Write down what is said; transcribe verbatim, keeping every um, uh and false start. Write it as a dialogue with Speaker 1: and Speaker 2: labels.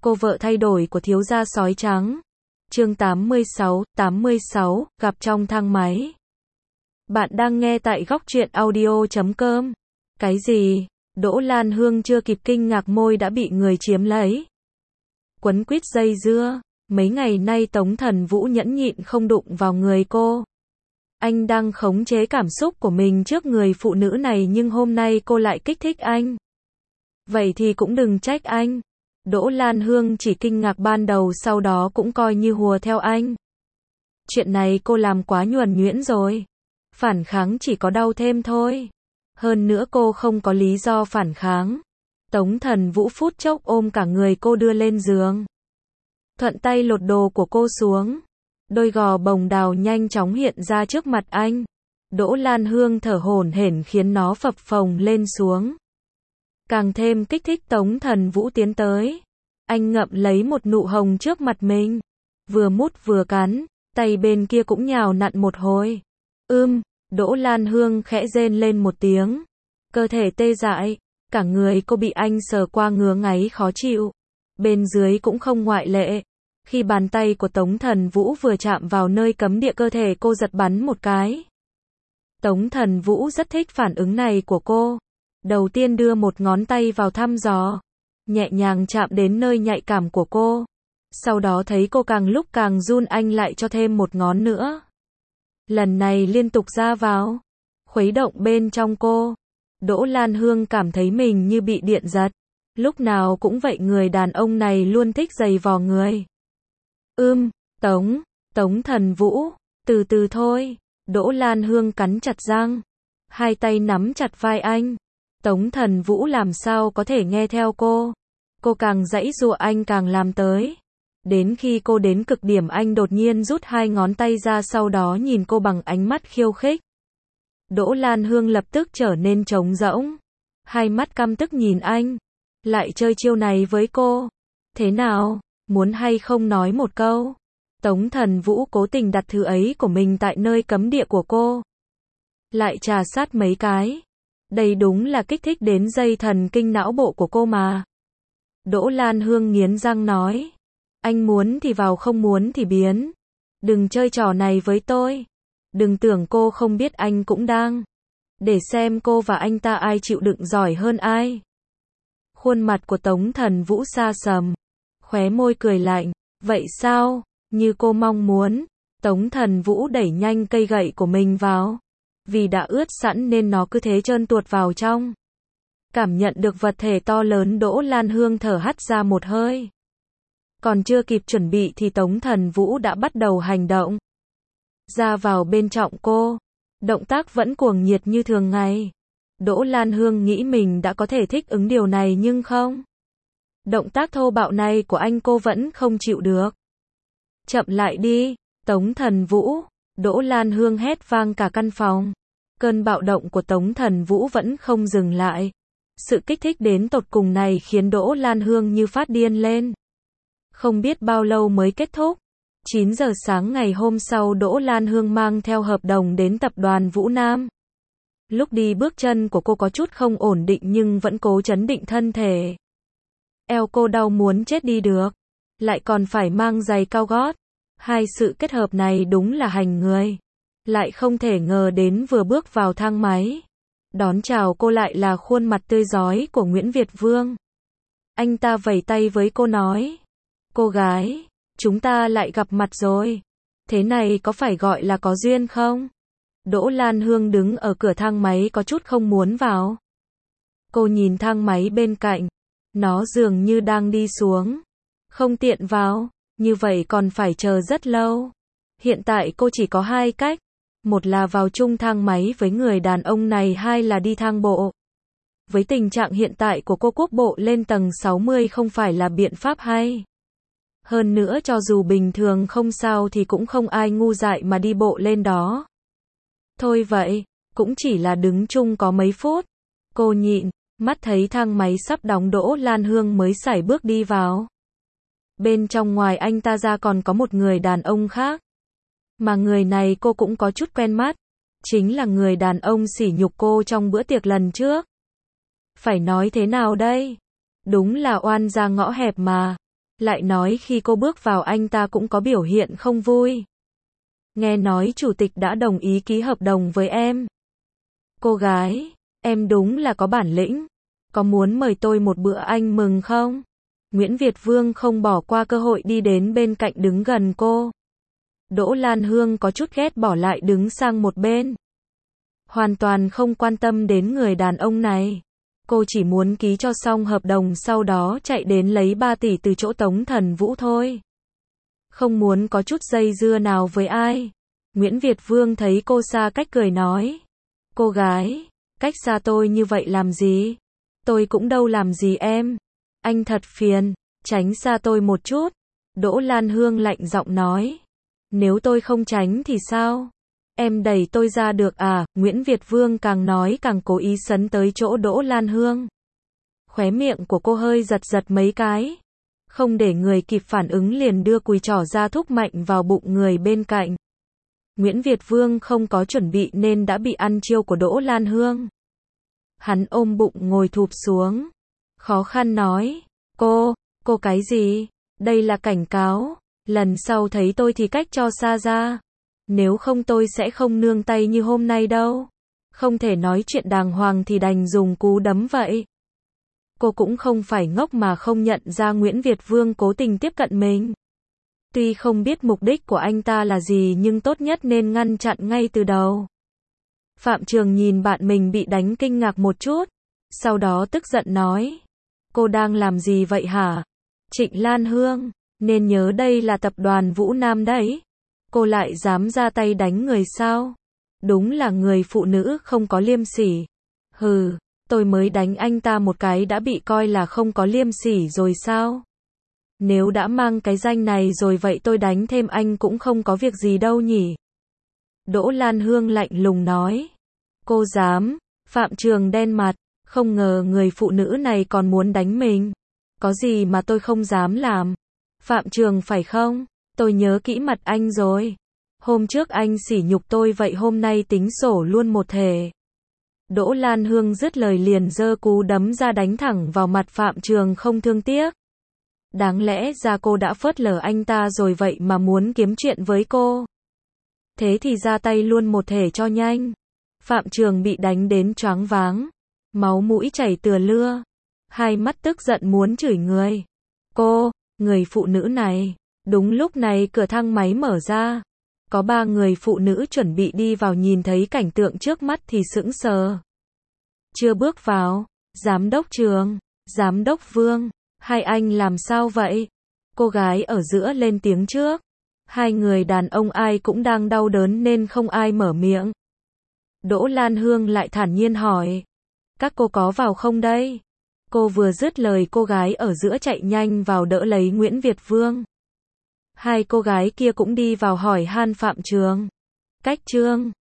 Speaker 1: Cô vợ thay đổi của thiếu gia sói trắng. Chương tám mươi sáu, tám mươi sáu, gặp trong thang máy. Bạn đang nghe tại góc truyện audio chấm com. Cái gì? Đỗ Lan Hương chưa kịp kinh ngạc môi đã bị người chiếm lấy. Quấn quýt dây dưa, mấy ngày nay Tống Thần Vũ nhẫn nhịn không đụng vào người cô. Anh đang khống chế cảm xúc của mình trước người phụ nữ này nhưng hôm nay cô lại kích thích anh. Vậy thì cũng đừng trách anh. Đỗ Lan Hương chỉ kinh ngạc ban đầu sau đó cũng coi như hùa theo anh. Chuyện này cô làm quá nhuần nhuyễn rồi. Phản kháng chỉ có đau thêm thôi. Hơn nữa cô không có lý do phản kháng. Tống Thần Vũ phút chốc ôm cả người cô đưa lên giường. Thuận tay lột đồ của cô xuống. Đôi gò bồng đào nhanh chóng hiện ra trước mặt anh. Đỗ Lan Hương thở hổn hển khiến nó phập phồng lên xuống. Càng thêm kích thích Tống Thần Vũ tiến tới. Anh ngậm lấy một nụ hồng trước mặt mình. Vừa mút vừa cắn, tay bên kia cũng nhào nặn một hồi. Ưm, Đỗ Lan Hương khẽ rên lên một tiếng. Cơ thể tê dại, cả người cô bị anh sờ qua ngứa ngáy khó chịu. Bên dưới cũng không ngoại lệ. Khi bàn tay của Tống Thần Vũ vừa chạm vào nơi cấm địa cơ thể cô giật bắn một cái. Tống Thần Vũ rất thích phản ứng này của cô. Đầu tiên đưa một ngón tay vào thăm dò, nhẹ nhàng chạm đến nơi nhạy cảm của cô. Sau đó thấy cô càng lúc càng run anh lại cho thêm một ngón nữa. Lần này liên tục ra vào, khuấy động bên trong cô. Đỗ Lan Hương cảm thấy mình như bị điện giật. Lúc nào cũng vậy người đàn ông này luôn thích giày vò người. Ưm, Tống, Tống Thần Vũ, từ từ thôi. Đỗ Lan Hương cắn chặt răng. Hai tay nắm chặt vai anh. Tống Thần Vũ làm sao có thể nghe theo cô. Cô càng giãy giụa anh càng làm tới. Đến khi cô đến cực điểm anh đột nhiên rút hai ngón tay ra sau đó nhìn cô bằng ánh mắt khiêu khích. Đỗ Lan Hương lập tức trở nên trống rỗng. Hai mắt căm tức nhìn anh. Lại chơi chiêu này với cô. Thế nào, muốn hay không nói một câu. Tống Thần Vũ cố tình đặt thứ ấy của mình tại nơi cấm địa của cô. Lại trà sát mấy cái. Đây đúng là kích thích đến dây thần kinh não bộ của cô mà. Đỗ Lan Hương nghiến răng nói. Anh muốn thì vào không muốn thì biến. Đừng chơi trò này với tôi. Đừng tưởng cô không biết anh cũng đang. Để xem cô và anh ta ai chịu đựng giỏi hơn ai. Khuôn mặt của Tống Thần Vũ xa sầm. Khóe môi cười lạnh. Vậy sao? Như cô mong muốn. Tống Thần Vũ đẩy nhanh cây gậy của mình vào. Vì đã ướt sẵn nên nó cứ thế trơn tuột vào trong. Cảm nhận được vật thể to lớn Đỗ Lan Hương thở hắt ra một hơi. Còn chưa kịp chuẩn bị thì Tống Thần Vũ đã bắt đầu hành động. Ra vào bên trọng cô. Động tác vẫn cuồng nhiệt như thường ngày. Đỗ Lan Hương nghĩ mình đã có thể thích ứng điều này nhưng không. Động tác thô bạo này của anh cô vẫn không chịu được. Chậm lại đi, Tống Thần Vũ. Đỗ Lan Hương hét vang cả căn phòng. Cơn bạo động của Tống Thần Vũ vẫn không dừng lại. Sự kích thích đến tột cùng này khiến Đỗ Lan Hương như phát điên lên. Không biết bao lâu mới kết thúc. chín giờ sáng ngày hôm sau Đỗ Lan Hương mang theo hợp đồng đến tập đoàn Vũ Nam. Lúc đi bước chân của cô có chút không ổn định nhưng vẫn cố trấn định thân thể. Eo cô đau muốn chết đi được. Lại còn phải mang giày cao gót. Hai sự kết hợp này đúng là hành người. Lại không thể ngờ đến vừa bước vào thang máy. Đón chào cô lại là khuôn mặt tươi rói của Nguyễn Việt Vương. Anh ta vẫy tay với cô nói. Cô gái, chúng ta lại gặp mặt rồi. Thế này có phải gọi là có duyên không? Đỗ Lan Hương đứng ở cửa thang máy có chút không muốn vào. Cô nhìn thang máy bên cạnh. Nó dường như đang đi xuống. Không tiện vào. Như vậy còn phải chờ rất lâu. Hiện tại cô chỉ có hai cách. Một là vào chung thang máy với người đàn ông này, hai là đi thang bộ. Với tình trạng hiện tại của cô, quốc bộ lên tầng sáu mươi không phải là biện pháp hay. Hơn nữa cho dù bình thường không sao thì cũng không ai ngu dại mà đi bộ lên đó. Thôi vậy, cũng chỉ là đứng chung có mấy phút. Cô nhịn, mắt thấy thang máy sắp đóng Đỗ Lan Hương mới sải bước đi vào. Bên trong ngoài anh ta ra còn có một người đàn ông khác. Mà người này cô cũng có chút quen mắt. Chính là người đàn ông sỉ nhục cô trong bữa tiệc lần trước. Phải nói thế nào đây? Đúng là oan ra ngõ hẹp mà. lại nói khi cô bước vào anh ta cũng có biểu hiện không vui. Nghe nói chủ tịch đã đồng ý ký hợp đồng với em. Cô gái, em đúng là có bản lĩnh. Có muốn mời tôi một bữa anh mừng không? Nguyễn Việt Vương không bỏ qua cơ hội đi đến bên cạnh đứng gần cô. Đỗ Lan Hương có chút ghét bỏ lại đứng sang một bên. Hoàn toàn không quan tâm đến người đàn ông này. Cô chỉ muốn ký cho xong hợp đồng sau đó chạy đến lấy ba tỷ từ chỗ Tống Thần Vũ thôi. Không muốn có chút dây dưa nào với ai. Nguyễn Việt Vương thấy cô xa cách cười nói. Cô gái, cách xa tôi như vậy làm gì? Tôi cũng đâu làm gì em. Anh thật phiền, tránh xa tôi một chút. Đỗ Lan Hương lạnh giọng nói. Nếu tôi không tránh thì sao? Em đẩy tôi ra được à? Nguyễn Việt Vương càng nói càng cố ý sấn tới chỗ Đỗ Lan Hương. Khóe miệng của cô hơi giật giật mấy cái. Không để người kịp phản ứng liền đưa cùi trỏ ra thúc mạnh vào bụng người bên cạnh. Nguyễn Việt Vương không có chuẩn bị nên đã bị ăn chiêu của Đỗ Lan Hương. Hắn ôm bụng ngồi thụp xuống. Khó khăn nói. Cô, cô cái gì? Đây là cảnh cáo. Lần sau thấy tôi thì cách cho xa ra. Nếu không tôi sẽ không nương tay như hôm nay đâu. Không thể nói chuyện đàng hoàng thì đành dùng cú đấm vậy. Cô cũng không phải ngốc mà không nhận ra Nguyễn Việt Vương cố tình tiếp cận mình. Tuy không biết mục đích của anh ta là gì nhưng tốt nhất nên ngăn chặn ngay từ đầu. Phạm Trường nhìn bạn mình bị đánh kinh ngạc một chút. Sau đó tức giận nói. Cô đang làm gì vậy hả? Trịnh Lan Hương, nên nhớ đây là tập đoàn Vũ Nam đấy. Cô lại dám ra tay đánh người sao? Đúng là người phụ nữ không có liêm sỉ. Hừ, tôi mới đánh anh ta một cái đã bị coi là không có liêm sỉ rồi sao? Nếu đã mang cái danh này rồi vậy tôi đánh thêm anh cũng không có việc gì đâu nhỉ? Đỗ Lan Hương lạnh lùng nói. Cô dám? Phạm Trường đen mặt, không ngờ người phụ nữ này còn muốn đánh mình. Có gì mà tôi không dám làm? Phạm Trường phải không? Tôi nhớ kỹ mặt anh rồi. Hôm trước anh sỉ nhục tôi vậy hôm nay tính sổ luôn một thể. Đỗ Lan Hương dứt lời liền giơ cú đấm ra đánh thẳng vào mặt Phạm Trường không thương tiếc. Đáng lẽ ra cô đã phớt lờ anh ta rồi vậy mà muốn kiếm chuyện với cô. Thế thì ra tay luôn một thể cho nhanh. Phạm Trường bị đánh đến choáng váng. Máu mũi chảy tựa lưa. Hai mắt tức giận muốn chửi người. Cô, người phụ nữ này. Đúng lúc này cửa thang máy mở ra. Có ba người phụ nữ chuẩn bị đi vào nhìn thấy cảnh tượng trước mắt thì sững sờ. Chưa bước vào. Giám đốc Trường. Giám đốc Vương. Hai anh làm sao vậy? Cô gái ở giữa lên tiếng trước. Hai người đàn ông ai cũng đang đau đớn nên không ai mở miệng. Đỗ Lan Hương lại thản nhiên hỏi. Các cô có vào không đây? Cô vừa dứt lời cô gái ở giữa chạy nhanh vào đỡ lấy Nguyễn Việt Vương. Hai cô gái kia cũng đi vào hỏi han Phạm Trường. Cách Trương.